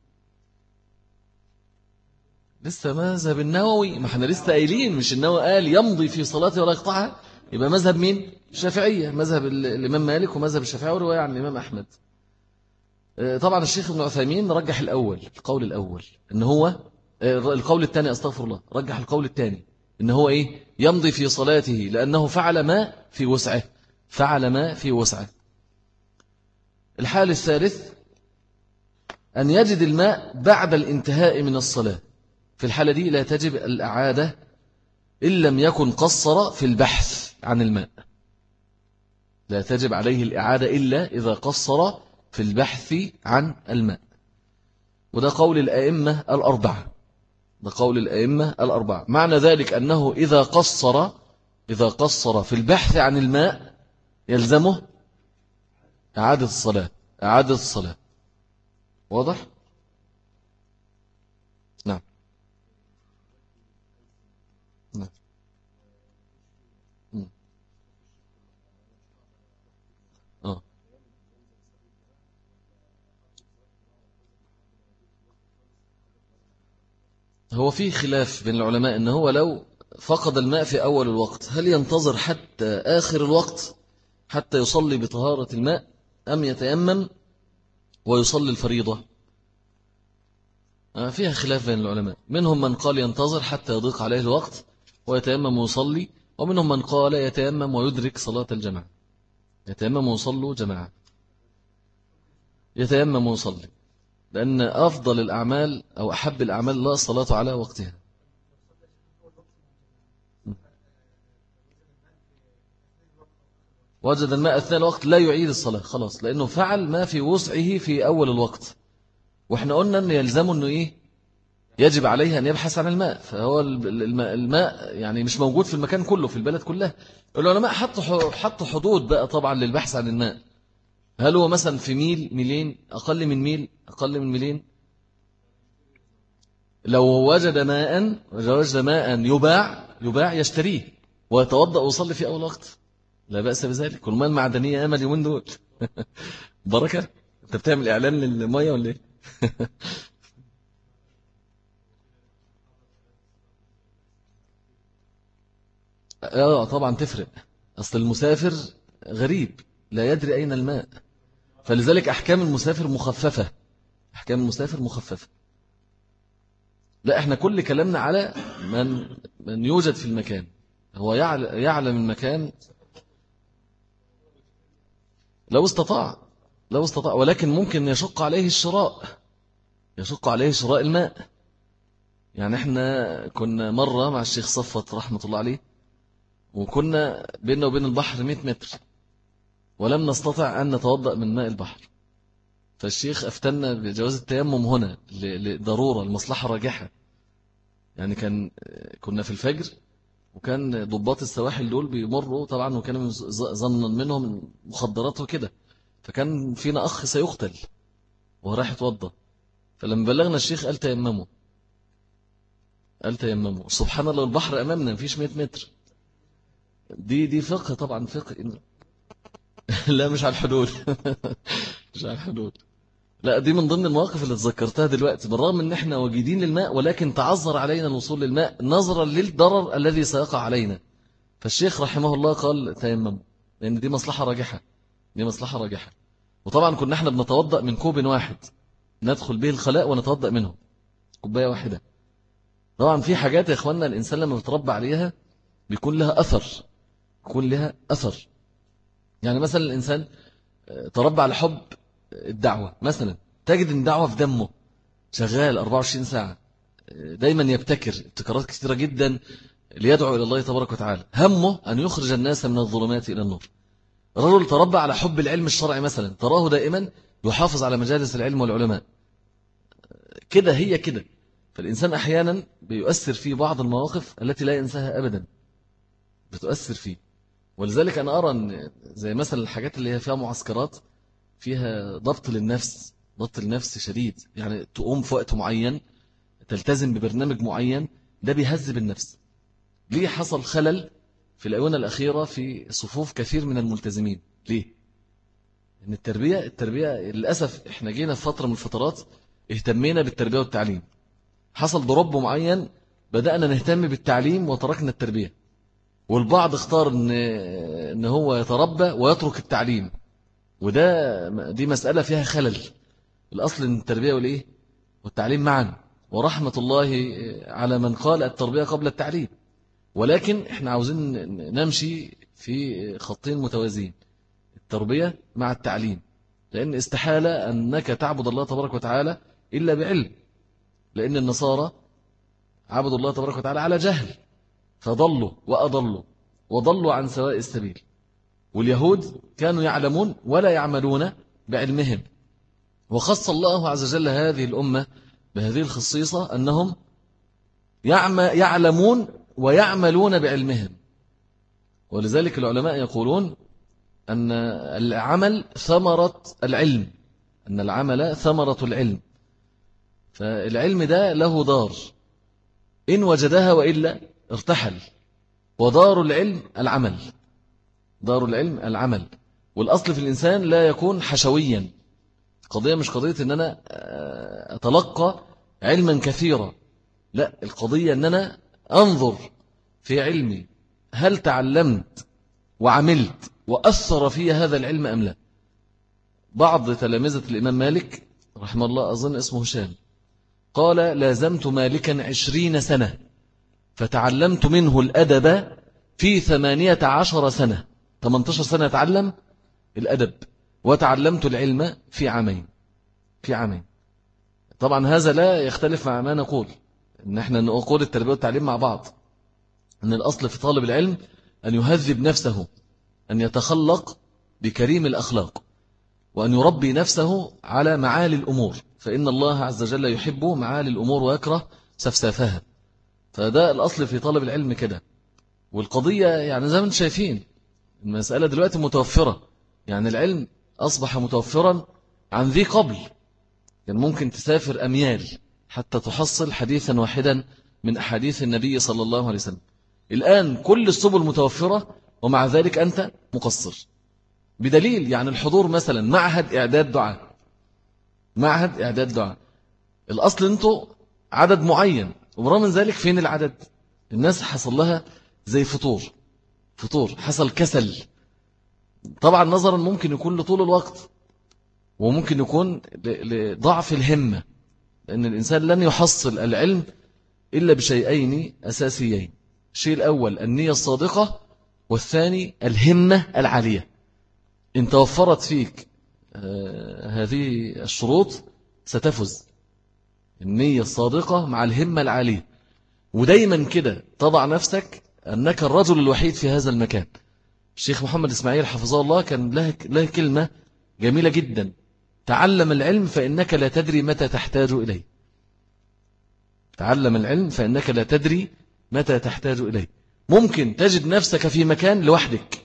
لسه مذهب النووي، ما احنا لسه قايلين مش النووي قال يمضي في صلاته ولا يقطعها؟ يبقى مذهب مين؟ الشافعية، مذهب الإمام مالك ومذهب الشافعي ورواية عن الإمام أحمد. طبعا الشيخ ابن عثيمين رجح الأول، القول الأول إن هو القول الثاني أستغفر الله رجح القول الثاني إن هو إيه؟ يمضي في صلاته لأنه فعل ما في وسعه، فعل ما في وسعه. الحال الثالث أن يجد الماء بعد الانتهاء من الصلاة، في الحالة دي لا تجب الإعادة إن لم يكن قصر في البحث عن الماء، لا تجب عليه الإعادة إلا إذا قصر في البحث عن الماء. وده قول الأئمة الأربعة، ده قول الأئمة الأربعة. معنى ذلك أنه إذا قصر إذا قصر في البحث عن الماء يلزمه إعادة الصلاة إعادة الصلاة. واضح؟ نعم نعم. آه. هو في خلاف بين العلماء أنه هو لو فقد الماء في أول الوقت هل ينتظر حتى آخر الوقت حتى يصلي بطهارة الماء أم يتيمم ويصلي الفريضة؟ فيها خلاف بين العلماء، منهم من قال ينتظر حتى يضيق عليه الوقت ويتيمم ويصلي، ومنهم من قال يتيمم ويدرك صلاة الجماعة، يتيمم ويصلوا جماعة، يتيمم ويصلي، لأن أفضل الأعمال أو أحب الأعمال الله الصلاة على وقتها. وجد الماء أثناء الوقت لا يعيد الصلاة خلاص، لأنه فعل ما في وسعه في أول الوقت، وإحنا قلنا أن يلزمه أنه إيه؟ يجب عليه أن يبحث عن الماء، فهو الماء, الماء يعني مش موجود في المكان كله في البلد كلها. العلماء حطوا حطوا حدود بقى طبعا للبحث عن الماء، هل هو مثلا في ميل ميلين أقل من ميل أقل من ميلين؟ لو وجد ماء وجد ماء يباع يباع يشتريه ويتوضأ ويصلي في أول وقت، لا بأس بذلك. كل ما المعدنية أمل يومين دول بركة. أنت بتعمل إعلان للمية ولا إيه؟ آه طبعا تفرق أصل المسافر غريب لا يدري أين الماء، فلذلك أحكام المسافر مخففة، أحكام المسافر مخففة. لا احنا كل كلامنا على من من يوجد في المكان، هو يعلم المكان لو استطاع، لو استطاع، ولكن ممكن يشق عليه الشراء، يشق عليه شراء الماء. يعني احنا كنا مرة مع الشيخ صفت رحمة الله عليه، وكنا بيننا وبين البحر مئة متر، ولم نستطع أن نتوضأ من ماء البحر. فالشيخ أفتنا بجواز التيمم هنا لضرورة المصلحة راجحة. يعني كان كنا في الفجر، وكان ضباط السواحل دول بيمروا طبعا، وكانوا ظنا منهم مخدرات وكده، فكان فينا أخ سيقتل وهو رايح يتوضأ. فلما بلغنا الشيخ قال تيمموا، قال تيمموا. سبحان الله، البحر أمامنا مفيش مئة متر. دي دي فقه طبعا، فقه. لا مش على الحدود مش على الحدود. لا دي من ضمن المواقف اللي تذكرتها دلوقتي، بالرغم ان احنا وجيدين للماء، ولكن تعذر علينا الوصول للماء نظرا للضرر الذي سيقع علينا. فالشيخ رحمه الله قال تيمموا، لان دي مصلحة راجحة، دي مصلحة راجحة. وطبعا كنا احنا بنتوضأ من كوب واحد، ندخل به الخلاء ونتوضأ منه كوباية واحدة. طبعا في حاجات يا اخواننا الانسان لما بيتربى عليها بيكون لها اثر، يكون لها اثر. يعني مثلا الانسان تربى على حب الدعوة مثلا، تجد ان دعوة في دمه شغال أربعة وعشرين ساعة، دايما يبتكر ابتكارات كثيرة جدا ليدعو إلى الله تبارك وتعالى، همه أن يخرج الناس من الظلمات إلى النور. رجل تربى على حب العلم الشرعي مثلا، تراه دائما يحافظ على مجالس العلم والعلماء، كده هي كده. فالإنسان أحيانا بيؤثر في بعض المواقف التي لا ينساها أبدا، بتؤثر فيه. ولذلك أنا أرى أن زي مثلا الحاجات اللي هي فيها معسكرات، فيها ضبط للنفس، ضبط النفس شديد، يعني تقوم في وقت معين، تلتزم ببرنامج معين، ده بيهذب النفس. ليه حصل خلل في الآونة الأخيرة في صفوف كثير من الملتزمين؟ ليه؟ إن التربية التربية للأسف إحنا جينا في فترة من الفترات اهتمينا بالتربية والتعليم، حصل ضرب معين، بدأنا نهتم بالتعليم وتركنا التربية، والبعض اختار إن, إن هو يتربى ويترك التعليم، وده دي مسألة فيها خلل. الأصل إن التربية والإيه والتعليم معا، ورحمة الله على من قال التربية قبل التعليم. ولكن احنا عاوزين نمشي في خطين متوازيين، التربية مع التعليم، لأن استحالة أنك تعبد الله تبارك وتعالى إلا بعلم، لأن النصارى عبدوا الله تبارك وتعالى على جهل فضلوا وأضلوا وضلوا عن سواء السبيل، واليهود كانوا يعلمون ولا يعملون بعلمهم. وخص الله عز وجل هذه الأمة بهذه الخصيصة أنهم يعلمون ويعملون بعلمهم. ولذلك العلماء يقولون أن العمل ثمرة العلم، أن العمل ثمرة العلم. فالعلم ده له دار، إن وجدها وإلا ارتحل، ودار العلم العمل، دار العلم العمل. والأصل في الإنسان لا يكون حشويا، القضية مش قضية أن أنا أتلقى علما كثيرا، لا، القضية أن أنا أنظر في علمي هل تعلمت وعملت وأثر في هذا العلم أم لا. بعض تلامذة الإمام مالك رحمه الله، أظن اسمه هشام، قال لازمت مالكا عشرين سنة فتعلمت منه الأدب في ثمانية عشر سنة، ثمانية عشر سنة يتعلم الأدب، وتعلمت العلم في عامين، في عامين. طبعا هذا لا يختلف مع ما نقول، إن احنا نقول التربية والتعليم مع بعض، أن الأصل في طالب العلم أن يهذب نفسه، أن يتخلق بكريم الأخلاق، وأن يربي نفسه على معالي الأمور، فإن الله عز وجل يحب معالي الأمور ويكره سفسافها. فده الأصل في طالب العلم كده. والقضية يعني زي ما انتم شايفين المسألة دلوقتي متوفرة، يعني العلم أصبح متوفرا عن ذي قبل، يعني ممكن تسافر أميال حتى تحصل حديثا واحدا من أحاديث النبي صلى الله عليه وسلم. الآن كل السبل متوفرة، ومع ذلك أنت مقصر، بدليل يعني الحضور مثلا معهد إعداد دعاء، معهد إعداد دعاء، الأصل أنتوا عدد معين، وبرغم من ذلك فين العدد؟ الناس حصل لها زي فطور، فتور، حصل كسل. طبعا نظرا ممكن يكون لطول الوقت، وممكن يكون لضعف الهمة، لأن الإنسان لن يحصل العلم إلا بشيئين أساسيين. الشيء الأول النية الصادقة، والثاني الهمة العالية. إن توفرت فيك هذه الشروط ستفز. النية الصادقة مع الهمة العالية، ودايما كده تضع نفسك أنك الرجل الوحيد في هذا المكان. الشيخ محمد إسماعيل حفظه الله كان له, له كلمة جميلة جدا: تعلم العلم فإنك لا تدري متى تحتاج إليه. تعلم العلم فإنك لا تدري متى تحتاج إليه. ممكن تجد نفسك في مكان لوحدك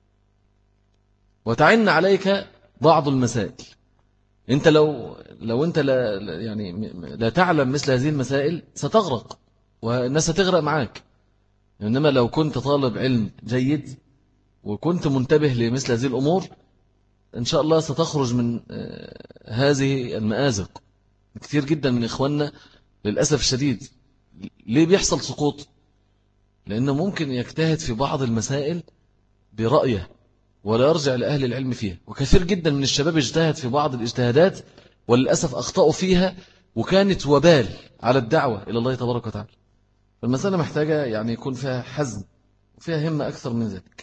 وتعن عليك بعض المسائل. انت لو لو انت لا يعني لا تعلم مثل هذه المسائل ستغرق، والناس ستغرق معاك. إنما لو كنت طالب علم جيد وكنت منتبه لمثل هذه الأمور، إن شاء الله ستخرج من هذه المآزق. كثير جدا من إخواننا للأسف الشديد ليه بيحصل سقوط؟ لأنه ممكن يجتهد في بعض المسائل برأيه ولا يرجع لأهل العلم فيها. وكثير جدا من الشباب اجتهد في بعض الاجتهادات وللأسف أخطأوا فيها، وكانت وبال على الدعوة إلى الله تبارك وتعالى. فالمسألة محتاجة يعني يكون فيها حزم وفيها همة أكثر من ذلك.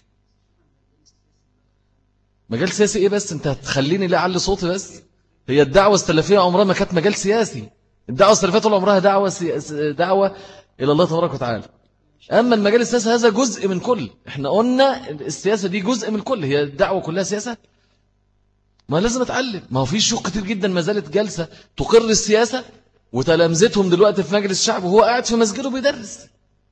مجال سياسي إيه بس؟ أنت هتخليني لا أعلي صوتي بس؟ هي الدعوة السلفية عمرها ما كانت مجال سياسي. الدعوة السلفية طول عمرها دعوة سي... دعوة إلى الله تبارك وتعالى. أما المجال السياسي هذا جزء من كل. إحنا قلنا السياسة دي جزء من كل. هي الدعوة كلها سياسة؟ ما لازم أتعلم. ما هو في شيوخ كتير جدا ما زالت جالسة تقر السياسة، وتلامذتهم دلوقتي في مجلس الشعب وهو قاعد في مسجده بيدرس.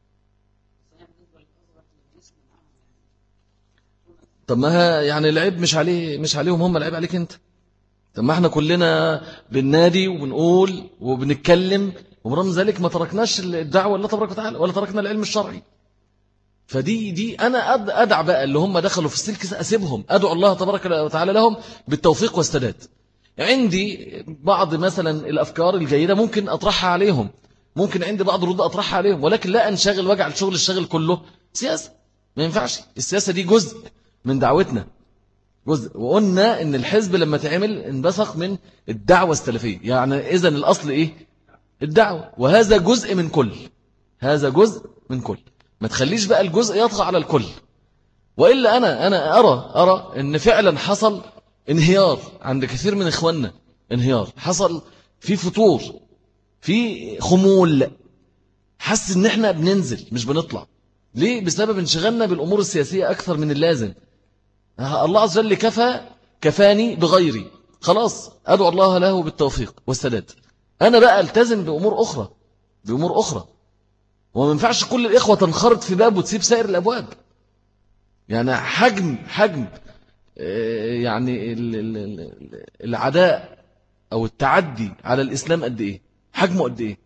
طب ما يعني العيب مش عليه، مش عليهم هم، العيب عليك انت. طب ما احنا كلنا بننادي وبنقول وبنتكلم، ومرغم ذلك ما تركناش الدعوة الله تبارك وتعالى ولا تركنا العلم الشرعي. فدي دي انا ادعى بقى اللي هم دخلوا في السلك اسيبهم، ادعو الله تبارك وتعالى لهم بالتوفيق والسداد. عندي بعض مثلا الافكار الجيدة ممكن اطرحها عليهم، ممكن عندي بعض الرد اطرحها عليهم، ولكن لا انشغل واجعل شغل الشغل كله سياسة. ما ينفعش. السياسة دي جزء من دعوتنا، جزء. وقلنا ان الحزب لما تعمل انبثق من الدعوة السلفية. يعني اذا الاصل ايه؟ الدعوة. وهذا جزء من كل، هذا جزء من كل. ما تخليش بقى الجزء يطغى على الكل. وإلا أنا أنا أرى أرى إن فعلا حصل انهيار عند كثير من إخواننا. انهيار حصل، في فتور، في خمول. حس إن إحنا بننزل مش بنطلع. ليه؟ بسبب انشغلنا بالأمور السياسية أكثر من اللازم. الله عز وجل كفى كفاني بغيري، خلاص أدعو الله له بالتوفيق والسداد. أنا بقى التزم بأمور أخرى، بأمور أخرى. وما ينفعش كل الإخوة تنخرط في باب وتسيب سائر الأبواب. يعني حجم حجم يعني العداء أو التعدي على الإسلام قد إيه؟ حجمه قد إيه؟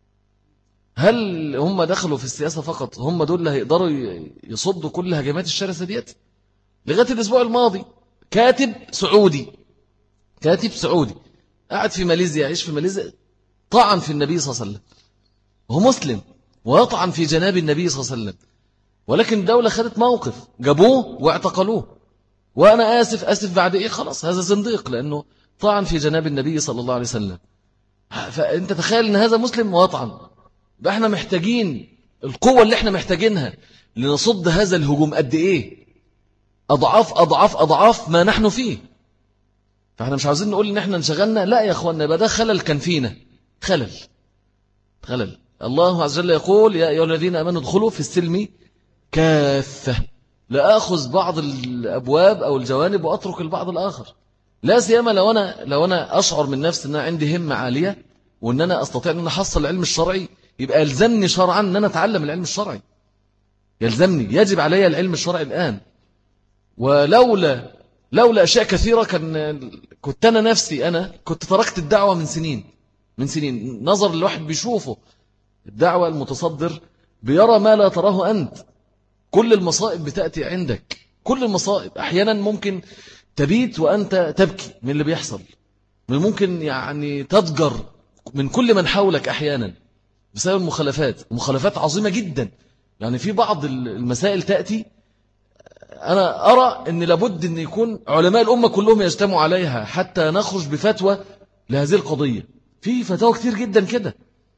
هل هم دخلوا في السياسة فقط هم دول اللي هيقدروا يصدوا كل هجمات الشرسة ديت؟ لغاية الأسبوع الماضي كاتب سعودي، كاتب سعودي قاعد في ماليزيا، يعيش في ماليزيا، طعن في النبي صلى الله عليه وسلم. هو مسلم ويطعن في جناب النبي صلى الله عليه وسلم، ولكن الدولة خدت موقف، جابوه واعتقلوه. وأنا آسف آسف بعد إيه؟ خلاص هذا زنديق، لأنه طعن في جناب النبي صلى الله عليه وسلم. فأنت تخيل أن هذا مسلم ويطعن. بقى احنا محتاجين القوة اللي احنا محتاجينها لنصد هذا الهجوم قد إيه؟ أضعاف أضعاف أضعاف ما نحن فيه. فاحنا مش عاوزين نقول ان احنا انشغلنا، لا يا اخوانا، يبقى ده خلل كان فينا، خلل خلل. الله عز وجل يقول يا أيها الذين آمنوا ادخلوا في السلم كافة، لا أخذ بعض الأبواب أو الجوانب وأترك البعض الآخر. لا سيما لو أنا لو أنا أشعر من نفسي أن أنا عندي همة عالية وأن أنا أستطيع أن أنا أحصل العلم الشرعي، يبقى يلزمني شرعا أن أنا أتعلم العلم الشرعي. يلزمني، يجب علي العلم الشرعي الآن. ولولا لولا أشياء كثيرة كان كنت أنا نفسي أنا كنت تركت الدعوة من سنين من سنين. نظر الواحد بيشوفه الدعوة، المتصدر بيرى ما لا تراه أنت. كل المصائب بتأتي عندك، كل المصائب. أحيانا ممكن تبيت وأنت تبكي من اللي بيحصل، ممكن يعني تضجر من كل من حولك أحيانا بسبب المخالفات، مخالفات عظيمة جدا. يعني في بعض المسائل تأتي أنا أرى أن لابد أن يكون علماء الأمة كلهم يجتمعوا عليها حتى نخرج بفتوى لهذه القضية. في فتاوى كتير جدا كده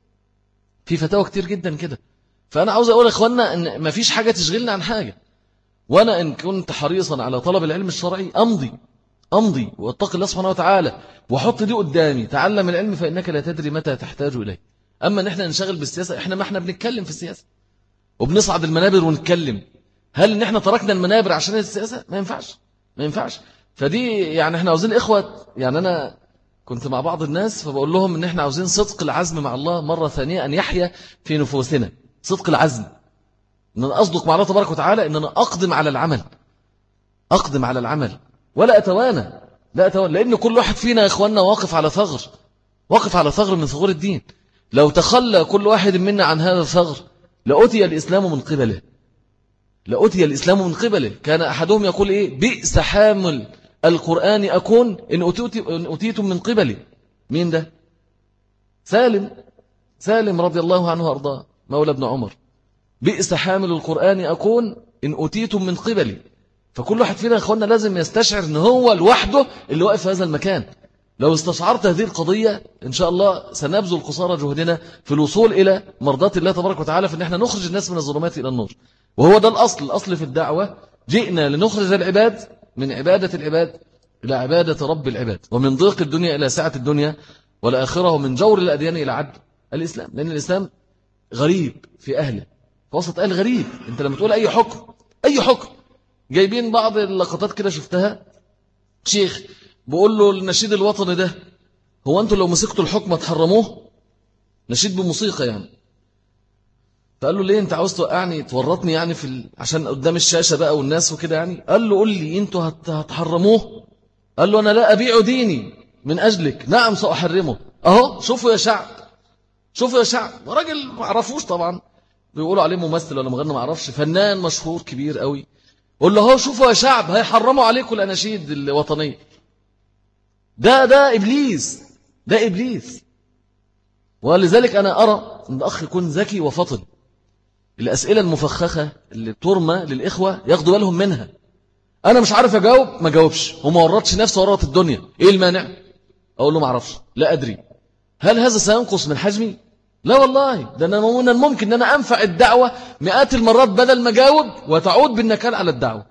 في فتاوى كتير جدا كده فأنا عاوز أقول إخواننا أن ما فيش حاجة تشغلنا عن حاجة. وأنا إن كنت حريصا على طلب العلم الشرعي أمضي أمضي واتق الله سبحانه وتعالى وحط دي قدامي، تعلم العلم فإنك لا تدري متى تحتاج إليه. أما نحن ننشغل بالسياسة، إحنا ما إحنا بنتكلم في السياسة وبنصعد المنابر ونتكلم، هل إن إحنا تركنا المنابر عشان السياسة؟ ما ينفعش ما ينفعش. فدي يعني إحنا عاوزين إخوة، يعني أنا كنت مع بعض الناس فبقول لهم إن إحنا عاوزين صدق العزم مع الله مرة ثانية أن يحيا في نفوسنا، صدق العزم إن أنا أصدق مع الله تبارك وتعالى، إن أنا أقدم على العمل أقدم على العمل ولا أتوانى لا أتوانى لأن كل واحد فينا يا إخواننا واقف على ثغر واقف على ثغر من ثغور الدين. لو تخلى كل واحد منا عن هذا الثغر لأتي الإسلام من قبله لأتي الإسلام من قبله. كان أحدهم يقول إيه؟ بئس حامل القرآن أكون إن أتيتم من قبلي. مين ده؟ سالم سالم رضي الله عنه وأرضاه مولى ابن عمر. بئس حامل القرآن أكون إن أتيتم من قبلي. فكل واحد فينا يا أخوانا لازم يستشعر أن هو لوحده اللي واقف في هذا المكان. لو استشعرت هذه القضية إن شاء الله سنبذل قصارى جهدنا في الوصول إلى مرضات الله تبارك وتعالى، في أن احنا نخرج الناس من الظلمات إلى النور. وهو ده الأصل الأصل في الدعوة. جئنا لنخرج العباد من عبادة العباد إلى عبادة رب العباد، ومن ضيق الدنيا إلى سعة الدنيا والآخرة، ومن جور الأديان إلى عدل الإسلام. لأن الإسلام غريب في أهله، في وسط أهل غريب. أنت لما تقول أي حكم أي حكم جايبين بعض اللقطات كده شفتها، شيخ بقول له النشيد الوطني ده هو أنتوا لو مسكتوا الحكم تحرموه؟ نشيد بموسيقى يعني. فقال له ليه أنت عاوز توقعني تورطني يعني في ال... عشان قدام الشاشة بقى والناس وكده يعني. قال له قل لي أنتوا هت... هتحرموه؟ قال له أنا لا أبيع ديني من أجلك، نعم سأحرمه. أهو شوفوا يا شعب شوفوا يا شعب. راجل ما عرفوش طبعا، بيقولوا عليه ممثل ولا مغني ما عرفش، فنان مشهور كبير قوي. قول له هو شوفوا يا شعب هيحرموا عليكم الأناشيد الوطنية. ده ده إبليس ده إبليس. ولذلك أنا أرى أن الأخ يكون ذكي وفطن. الأسئلة المفخخة اللي ترمى للإخوة ياخدوا بالهم منها. أنا مش عارف أجاوب ما جاوبش وما ورطش نفسه ورط الدنيا. إيه المانع؟ أقول له ما أعرفش لا أدري. هل هذا سينقص من حجمي؟ لا والله، ده أنا من الممكن أن أنا أنفع الدعوة مئات المرات بدل ما جاوب وتعود بالنكال على الدعوة.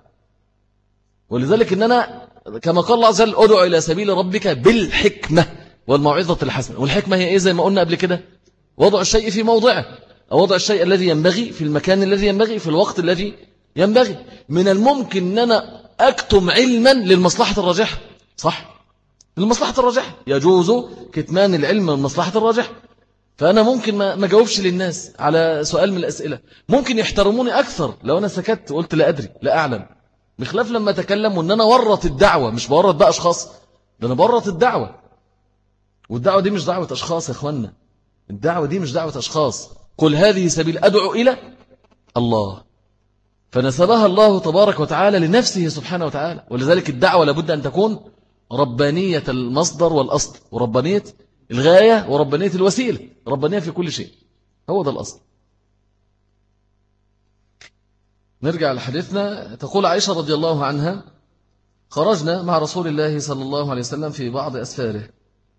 ولذلك أن أنا كما قال الله عز وجل أدعو إلى سبيل ربك بالحكمة والموعظة الحسنة. والحكمة هي إيه؟ زي ما قلنا قبل كده، وضع الشيء في موضعه، أو وضع الشيء الذي ينبغي في المكان الذي ينبغي في الوقت الذي ينبغي. من الممكن أن أنا أكتم علما للمصلحة الراجحة، صح؟ للمصلحة الراجحة يجوز كتمان العلم للمصلحة الراجحة. فأنا ممكن ما جاوبش للناس على سؤال من الأسئلة، ممكن يحترموني أكثر لو أنا سكت وقلت لا أدري لا أعلم، بخلاف لما أتكلم وأن أنا ورط الدعوة. مش بورط بقى أشخاص، ده أنا بورط الدعوة. والدعوة دي مش دعوة أشخاص يا إخوانا، الدعوة دي مش دعوة أشخاص. قل هذه سبيل أدعو إلى الله، فنسبها الله تبارك وتعالى لنفسه سبحانه وتعالى. ولذلك الدعوة لابد أن تكون ربانية المصدر والأصل، وربانية الغاية وربانية الوسيلة، ربانية في كل شيء. هو ده الأصل. نرجع لحديثنا. تقول عائشة رضي الله عنها: خرجنا مع رسول الله صلى الله عليه وسلم في بعض أسفاره،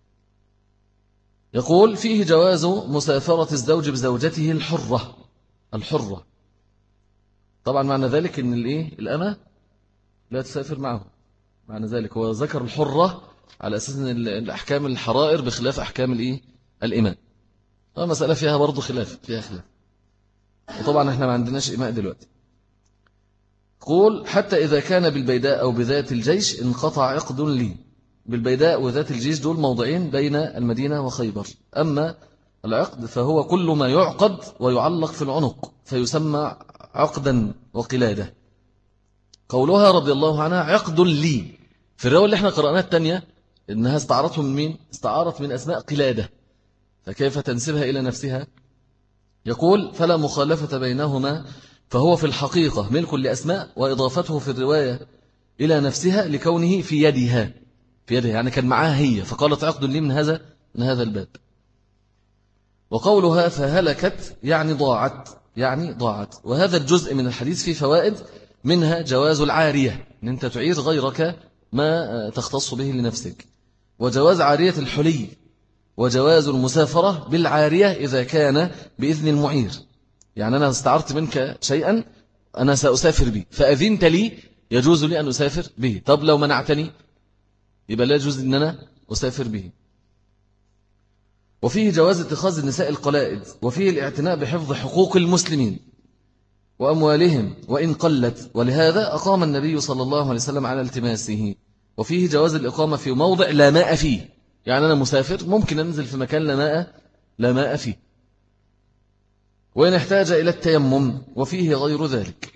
يقول فيه جواز مسافرة الزوج بزوجته الحرة الحرة طبعا معنى ذلك أن الإيه؟ الأمة لا تسافر معه. معنى ذلك هو ذكر الحرة على أساس أن الأحكام الحرائر بخلاف أحكام الإيه؟ الإماء. مسألة فيها برضو خلاف فيها خلاف وطبعا احنا ما عندناش إماء دلوقتي. قول حتى إذا كان بالبيداء أو بذات الجيش انقطع عقد لي. بالبيداء وذات الجيش دول موضعين بين المدينة وخيبر. أما العقد فهو كل ما يعقد ويعلق في العنق فيسمى عقدا وقلادة. قولها رضي الله عنها عقد لي، في الرواية اللي احنا قرأناها الثانية إنها استعارته من مين؟ استعارت من أسماء قلادة، فكيف تنسبها إلى نفسها؟ يقول فلا مخالفة بينهما، فهو في الحقيقة ملك لأسماء، وإضافته في الرواية إلى نفسها لكونه في يدها في يدها يعني كان معاها هي، فقالت عقد لي من هذا من هذا الباب. وقولها فهلكت يعني ضاعت يعني ضاعت. وهذا الجزء من الحديث فيه فوائد منها جواز العارية، أن أنت تعير غيرك ما تختص به لنفسك، وجواز عارية الحلي، وجواز المسافرة بالعارية إذا كان بإذن المعير. يعني أنا استعرت منك شيئا أنا سأسافر به فأذنت لي يجوز لي أن أسافر به. طب لو منعتني يبقى لا يجوز أن أنا أسافر به. وفيه جواز اتخاذ النساء القلائد، وفيه الاعتناء بحفظ حقوق المسلمين وأموالهم وإن قلت، ولهذا أقام النبي صلى الله عليه وسلم على التماسه. وفيه جواز الإقامة في موضع لا ماء فيه، يعني أنا مسافر ممكن أنزل في مكان لا ماء لا ماء فيه، وإن احتاج إلى التيمم، وفيه غير ذلك.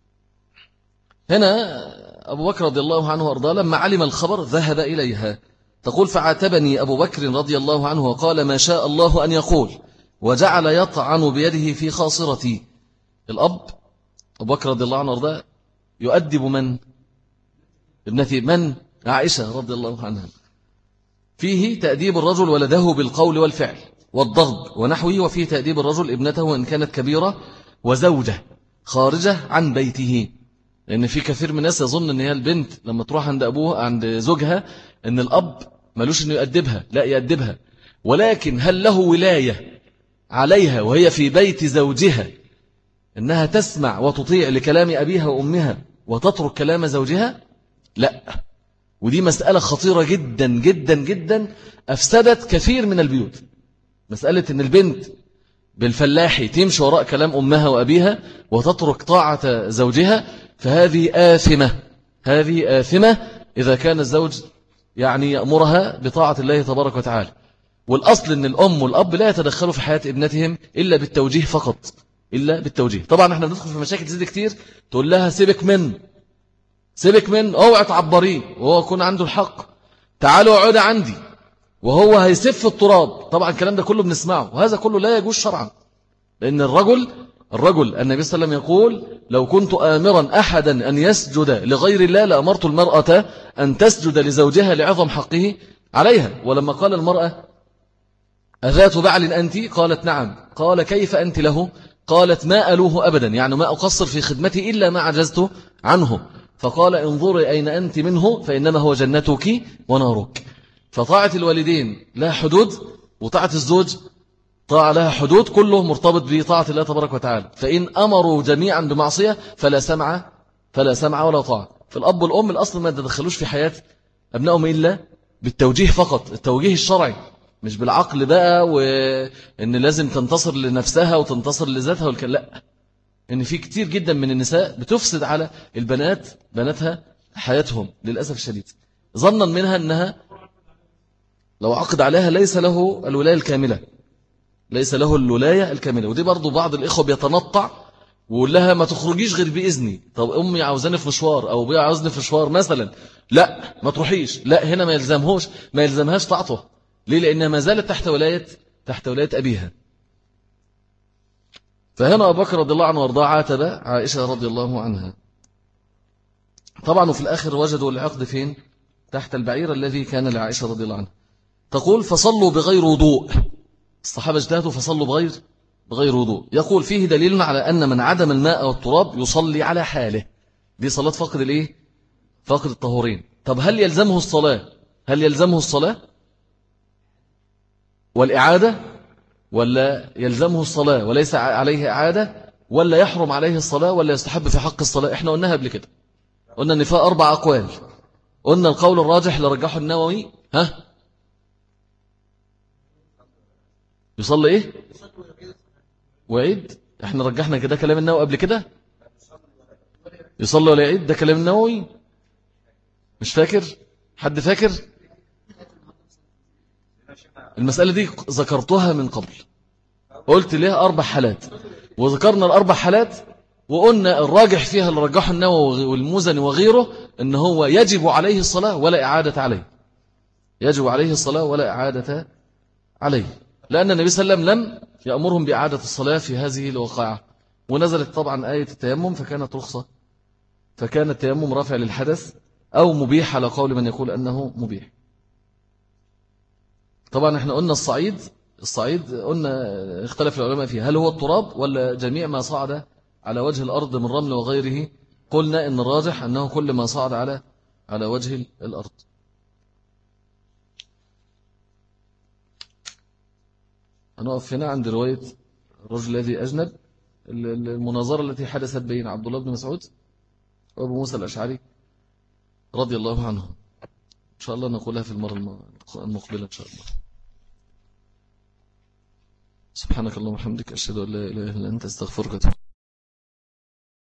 هنا أبو بكر رضي الله عنه وأرضاه لما علم الخبر ذهب إليها. تقول فعاتبني أبو بكر رضي الله عنه وقال ما شاء الله أن يقول، وجعل يطعن بيده في خاصرتي. الأب أبو بكر رضي الله عنه وأرضاه يؤدب من؟ ابنتي من؟ عائشة رضي الله عنها. فيه تأديب الرجل ولده بالقول والفعل والضرب ونحوه، وفيه تأديب الرجل ابنته إن كانت كبيرة وزوجة خارجة عن بيته. لأن في كثير من الناس يظن أن هي البنت لما تروح عند أبوها عند زوجها أن الأب ملوش أنه يأدبها، لا يأدبها، ولكن هل له ولاية عليها وهي في بيت زوجها أنها تسمع وتطيع لكلام أبيها وأمها وتترك كلام زوجها؟ لا. ودي مسألة خطيرة جدا جدا جدا أفسدت كثير من البيوت. مسألة أن البنت بالفلاحي تمشي وراء كلام أمها وأبيها وتترك طاعة زوجها، فهذه آثمة، هذه آثمة إذا كان الزوج يعني يأمرها بطاعة الله تبارك وتعالى. والأصل أن الأم والأب لا يتدخلوا في حياة ابنتهم إلا بالتوجيه فقط، إلا بالتوجيه. طبعا احنا بندخل في مشاكل زي كتير، تقول لها سيبك من سيبك من اوعى تعبريه وهو يكون عنده الحق، تعالوا اقعدوا عندي وهو هيسف التراب. طبعا الكلام ده كله بنسمعه، وهذا كله لا يجوز شرعا. لأن الرجل الرجل النبي صلى الله عليه وسلم يقول لو كنت آمرا أحدا أن يسجد لغير الله لأمرت المرأة أن تسجد لزوجها لعظم حقه عليها. ولما قال المرأة أذات بعل أنت؟ قالت نعم. قال كيف أنت له؟ قالت ما ألوه أبدا، يعني ما أقصر في خدمتي إلا ما عجزت عنه. فقال انظري أين أنت منه فإنما هو جنتك ونارك. فطاعة الوالدين لها حدود، وطاعة الزوج طاعة لها حدود، كله مرتبط بطاعة الله تبارك وتعالى. فإن أمروا جميعا بمعصية فلا سمع فلا سمع ولا طاعة. فالأب والأم الأصل ما تدخلوش في حياة أبنائهم إلا بالتوجيه فقط، التوجيه الشرعي، مش بالعقل بقى وإن لازم تنتصر لنفسها وتنتصر لذاتها والكلام. لا، إن في كتير جدا من النساء بتفسد على البنات بناتها حياتهم للأسف الشديد، ظنا منها أنها لو عقد عليها ليس له الولاية الكاملة، ليس له الولاية الكاملة. ودي برضو بعض الإخوة بيتنطع ويقول لها ما تخرجيش غير بإذني. طب أمي عاوزاني في مشوار أو أبويا عاوزني في مشوار مثلا، لا ما تروحيش. لا، هنا ما يلزمهوش ما يلزمهاش طاعته. ليه؟ لأنها ما زالت تحت ولاية تحت ولاية أبيها. فهنا أبو بكر رضي الله عنه وارضاه عاتب عائشة رضي الله عنها. طبعا وفي الآخر وجدوا العقد فين؟ تحت البعير الذي كان لعائشة رضي الله عنها. تقول فصلوا بغير وضوء، الصحابة اجتهدوا فصلوا بغير بغير وضوء. يقول فيه دليل على أن من عدم الماء والتراب يصلي على حاله. دي صلاة فقد الإيه؟ فقد الطهورين. طب هل يلزمه الصلاة هل يلزمه الصلاة والإعادة، ولا يلزمه الصلاة وليس عليه إعادة، ولا يحرم عليه الصلاة، ولا يستحب في حق الصلاة؟ احنا قلناها قبل كده، قلنا ان فيها أربع أقوال. قلنا القول الراجح لرجحه النووي ها يصلي ايه ويعيد. احنا رجحنا كده كلام النووي قبل كده، يصلي ولا يعيد، ده كلام النووي. مش فاكر؟ حد فاكر؟ المسألة دي ذكرتها من قبل، قلت ليها أربع حالات، وذكرنا الأربع حالات، وقلنا الراجح فيها اللي رجحه النووي والمزني وغيره إن هو يجب عليه الصلاة ولا إعادة عليه، يجب عليه الصلاة ولا إعادة عليه، لأن النبي صلى الله عليه وسلم لم يأمرهم بإعادة الصلاة في هذه الواقعة. ونزلت طبعا آية التيمم فكانت رخصة، فكان التيمم رافع للحدث أو مبيح على قول من يقول أنه مبيح. طبعا احنا قلنا الصعيد الصعيد قلنا اختلف العلماء فيه، هل هو التراب ولا جميع ما صعد على وجه الأرض من رمل وغيره قلنا إن الراجح أنه كل ما صعد على على وجه الأرض. هنقف هنا عند رواية الرجل الذي أجنب، المناظرة التي حدثت بين عبد الله بن مسعود وأبو موسى الأشعري رضي الله عنه. إن شاء الله نقولها في المرة المقبلة إن شاء الله. سبحانك اللهم وبحمدك أشهد أن لا إله إلا أنت أستغفرك.